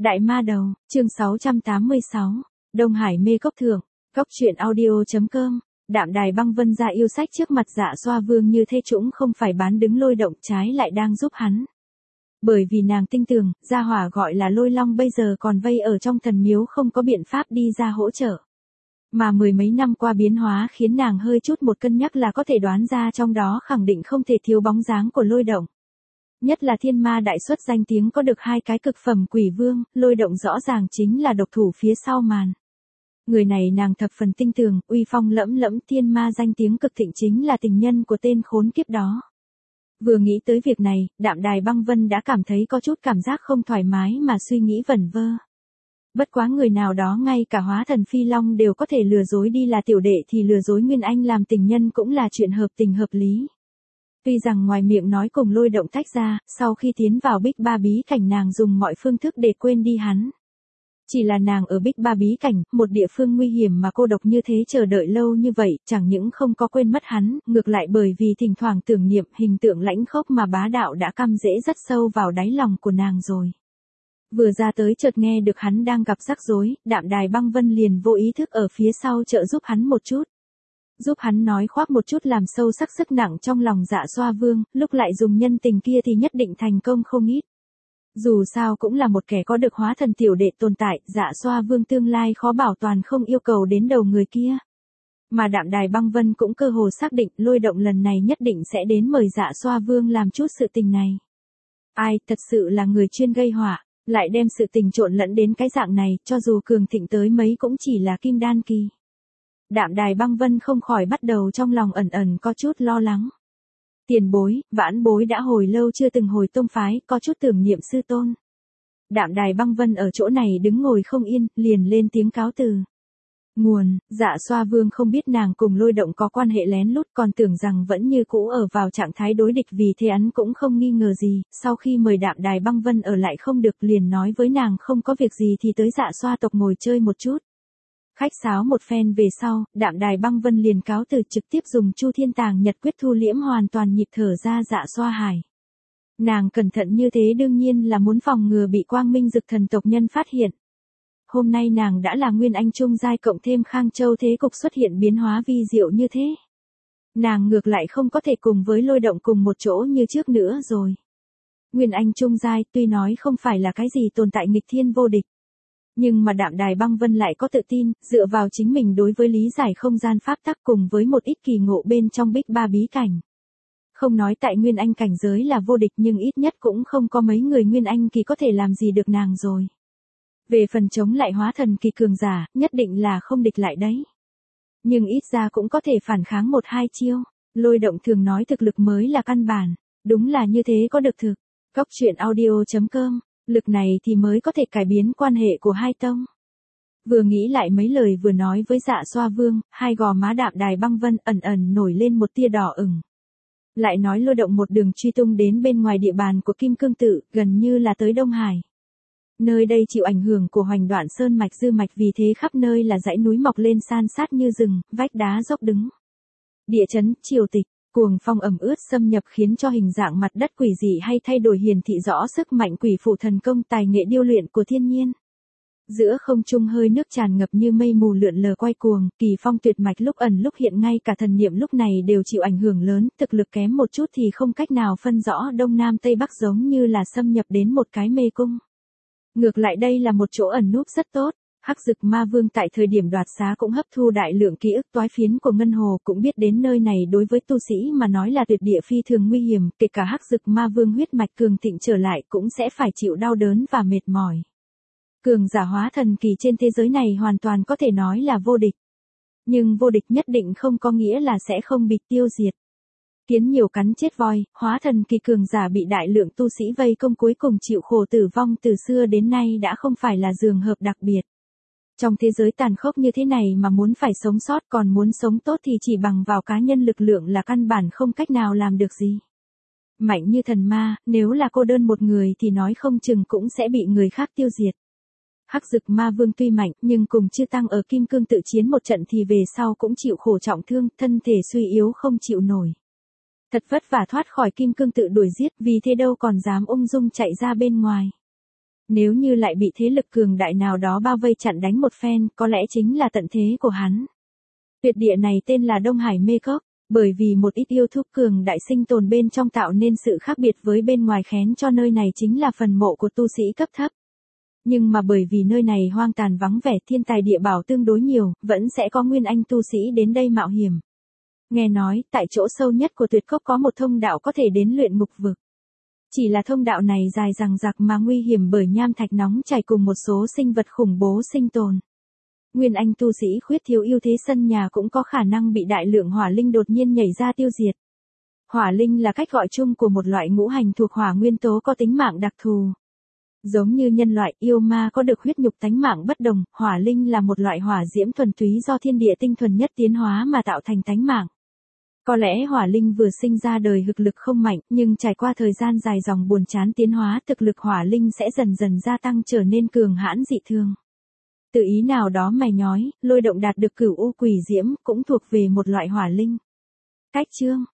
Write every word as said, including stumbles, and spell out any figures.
Đại ma đầu, chương sáu trăm tám mươi sáu, Đông Hải mê cốc thượng, cốc truyện audio.com, Đạm Đài Băng Vân ra yêu sách trước mặt Dạ Xoa Vương như thế chúng không phải bán đứng Lôi Động, trái lại đang giúp hắn. Bởi vì nàng tin tưởng, gia hỏa gọi là Lôi Long bây giờ còn vây ở trong thần miếu không có biện pháp đi ra hỗ trợ. Mà mười mấy năm qua biến hóa khiến nàng hơi chút một cân nhắc là có thể đoán ra trong đó khẳng định không thể thiếu bóng dáng của Lôi Động. Nhất là thiên ma đại xuất danh tiếng có được hai cái cực phẩm quỷ vương, Lôi Động rõ ràng chính là độc thủ phía sau màn. Người này nàng thập phần tinh tường, uy phong lẫm lẫm, thiên ma danh tiếng cực thịnh chính là tình nhân của tên khốn kiếp đó. Vừa nghĩ tới việc này, Đạm Đài Băng Vân đã cảm thấy có chút cảm giác không thoải mái mà suy nghĩ vẩn vơ. Bất quá người nào đó ngay cả hóa thần phi long đều có thể lừa dối đi là tiểu đệ thì lừa dối Nguyên Anh làm tình nhân cũng là chuyện hợp tình hợp lý. Tuy rằng ngoài miệng nói cùng Lôi Động tách ra, sau khi tiến vào Bích Ba Bí Cảnh nàng dùng mọi phương thức để quên đi hắn. Chỉ là nàng ở Bích Ba Bí Cảnh, một địa phương nguy hiểm mà cô độc như thế chờ đợi lâu như vậy, chẳng những không có quên mất hắn, ngược lại bởi vì thỉnh thoảng tưởng niệm hình tượng lãnh khốc mà bá đạo đã căm rễ rất sâu vào đáy lòng của nàng rồi. Vừa ra tới chợt nghe được hắn đang gặp rắc rối, Đạm Đài Băng Vân liền vô ý thức ở phía sau trợ giúp hắn một chút. Giúp hắn nói khoác một chút làm sâu sắc sức nặng trong lòng Dạ Xoa Vương, lúc lại dùng nhân tình kia thì nhất định thành công không ít. Dù sao cũng là một kẻ có được hóa thần tiểu đệ tồn tại, Dạ Xoa Vương tương lai khó bảo toàn không yêu cầu đến đầu người kia. Mà Đạm Đài Băng Vân cũng cơ hồ xác định Lôi Động lần này nhất định sẽ đến mời Dạ Xoa Vương làm chút sự tình này. Ai, thật sự là người chuyên gây họa, lại đem sự tình trộn lẫn đến cái dạng này, cho dù cường thịnh tới mấy cũng chỉ là kim đan kỳ. Đạm Đài Băng Vân không khỏi bắt đầu trong lòng ẩn ẩn có chút lo lắng. Tiền bối, vãn bối đã hồi lâu chưa từng hồi tông phái, có chút tưởng niệm sư tôn. Đạm Đài Băng Vân ở chỗ này đứng ngồi không yên, liền lên tiếng cáo từ. Nguồn, Dạ Xoa Vương không biết nàng cùng Lôi Động có quan hệ lén lút, còn tưởng rằng vẫn như cũ ở vào trạng thái đối địch, vì thế hắn cũng không nghi ngờ gì, sau khi mời Đạm Đài Băng Vân ở lại không được liền nói với nàng không có việc gì thì tới Dạ Xoa tộc ngồi chơi một chút. Khách sáo một phen về sau, Đạm Đài Băng Vân liền cáo từ trực tiếp dùng Chu Thiên Tàng Nhật Quyết thu liễm hoàn toàn nhịp thở ra Dạ Xoa Hải. Nàng cẩn thận như thế đương nhiên là muốn phòng ngừa bị Quang Minh Dực Thần tộc nhân phát hiện. Hôm nay nàng đã là Nguyên Anh trung giai cộng thêm Khang Châu thế cục xuất hiện biến hóa vi diệu như thế. Nàng ngược lại không có thể cùng với Lôi Động cùng một chỗ như trước nữa rồi. Nguyên Anh trung giai tuy nói không phải là cái gì tồn tại nghịch thiên vô địch. Nhưng mà Đạm Đài Băng Vân lại có tự tin, dựa vào chính mình đối với lý giải không gian pháp tắc cùng với một ít kỳ ngộ bên trong Bích Ba Bí Cảnh. Không nói tại Nguyên Anh cảnh giới là vô địch nhưng ít nhất cũng không có mấy người Nguyên Anh kỳ có thể làm gì được nàng rồi. Về phần chống lại hóa thần kỳ cường giả, nhất định là không địch lại đấy. Nhưng ít ra cũng có thể phản kháng một hai chiêu. Lôi Động thường nói thực lực mới là căn bản. Đúng là như thế có được thực. Cốc truyện audio.com, lực này thì mới có thể cải biến quan hệ của hai tông. Vừa nghĩ lại mấy lời vừa nói với Dạ Xoa Vương, hai gò má Đạm Đài Băng Vân ẩn ẩn nổi lên một tia đỏ ửng. Lại nói Lôi Động một đường truy tung đến bên ngoài địa bàn của Kim Cương Tự, gần như là tới Đông Hải. Nơi đây chịu ảnh hưởng của Hoành Đoạn Sơn mạch dư mạch, vì thế khắp nơi là dãy núi mọc lên san sát như rừng, vách đá dốc đứng. Địa chấn, triều tịch, cuồng phong ẩm ướt xâm nhập khiến cho hình dạng mặt đất quỷ dị hay thay đổi hiển thị rõ sức mạnh quỷ phụ thần công tài nghệ điêu luyện của thiên nhiên. Giữa không trung hơi nước tràn ngập như mây mù lượn lờ quay cuồng, kỳ phong tuyệt mạch lúc ẩn lúc hiện, ngay cả thần niệm lúc này đều chịu ảnh hưởng lớn, thực lực kém một chút thì không cách nào phân rõ đông nam tây bắc, giống như là xâm nhập đến một cái mê cung. Ngược lại đây là một chỗ ẩn núp rất tốt. Hắc Dực Ma Vương tại thời điểm đoạt xá cũng hấp thu đại lượng ký ức toái phiến của Ngân Hồ, cũng biết đến nơi này đối với tu sĩ mà nói là tuyệt địa phi thường nguy hiểm, kể cả Hắc Dực Ma Vương huyết mạch cường thịnh trở lại cũng sẽ phải chịu đau đớn và mệt mỏi. Cường giả hóa thần kỳ trên thế giới này hoàn toàn có thể nói là vô địch. Nhưng vô địch nhất định không có nghĩa là sẽ không bị tiêu diệt. Kiến nhiều cắn chết voi, hóa thần kỳ cường giả bị đại lượng tu sĩ vây công cuối cùng chịu khổ tử vong từ xưa đến nay đã không phải là dường hợp đặc biệt. Trong thế giới tàn khốc như thế này mà muốn phải sống sót, còn muốn sống tốt thì chỉ bằng vào cá nhân lực lượng là căn bản không cách nào làm được gì. Mạnh như thần ma, nếu là cô đơn một người thì nói không chừng cũng sẽ bị người khác tiêu diệt. Hắc Dực Ma Vương tuy mạnh nhưng cùng Chư Tăng ở Kim Cương Tự chiến một trận thì về sau cũng chịu khổ trọng thương, thân thể suy yếu không chịu nổi. Thật vất vả thoát khỏi Kim Cương Tự đuổi giết, vì thế đâu còn dám ung dung chạy ra bên ngoài. Nếu như lại bị thế lực cường đại nào đó bao vây chặn đánh một phen, có lẽ chính là tận thế của hắn. Tuyệt địa này tên là Đông Hải Mê Cốc, bởi vì một ít yêu thú cường đại sinh tồn bên trong tạo nên sự khác biệt với bên ngoài khén cho nơi này chính là phần mộ của tu sĩ cấp thấp. Nhưng mà bởi vì nơi này hoang tàn vắng vẻ, thiên tài địa bảo tương đối nhiều, vẫn sẽ có nguyên anh tu sĩ đến đây mạo hiểm. Nghe nói, tại chỗ sâu nhất của tuyệt cốc có một thông đạo có thể đến luyện ngục vực. Chỉ là thông đạo này dài dằng dặc mà nguy hiểm bởi nham thạch nóng chảy cùng một số sinh vật khủng bố sinh tồn. Nguyên anh tu sĩ khuyết thiếu ưu thế sân nhà cũng có khả năng bị đại lượng hỏa linh đột nhiên nhảy ra tiêu diệt. Hỏa linh là cách gọi chung của một loại ngũ hành thuộc hỏa nguyên tố có tính mạng đặc thù. Giống như nhân loại, yêu ma có được huyết nhục tánh mạng bất đồng, hỏa linh là một loại hỏa diễm thuần túy do thiên địa tinh thuần nhất tiến hóa mà tạo thành tánh mạng. Có lẽ hỏa linh vừa sinh ra đời thực lực không mạnh, nhưng trải qua thời gian dài dòng buồn chán tiến hóa, thực lực hỏa linh sẽ dần dần gia tăng trở nên cường hãn dị thường. Từ ý nào đó mày nhói, lôi động đạt được cửu u quỷ diễm, cũng thuộc về một loại hỏa linh. Cách chương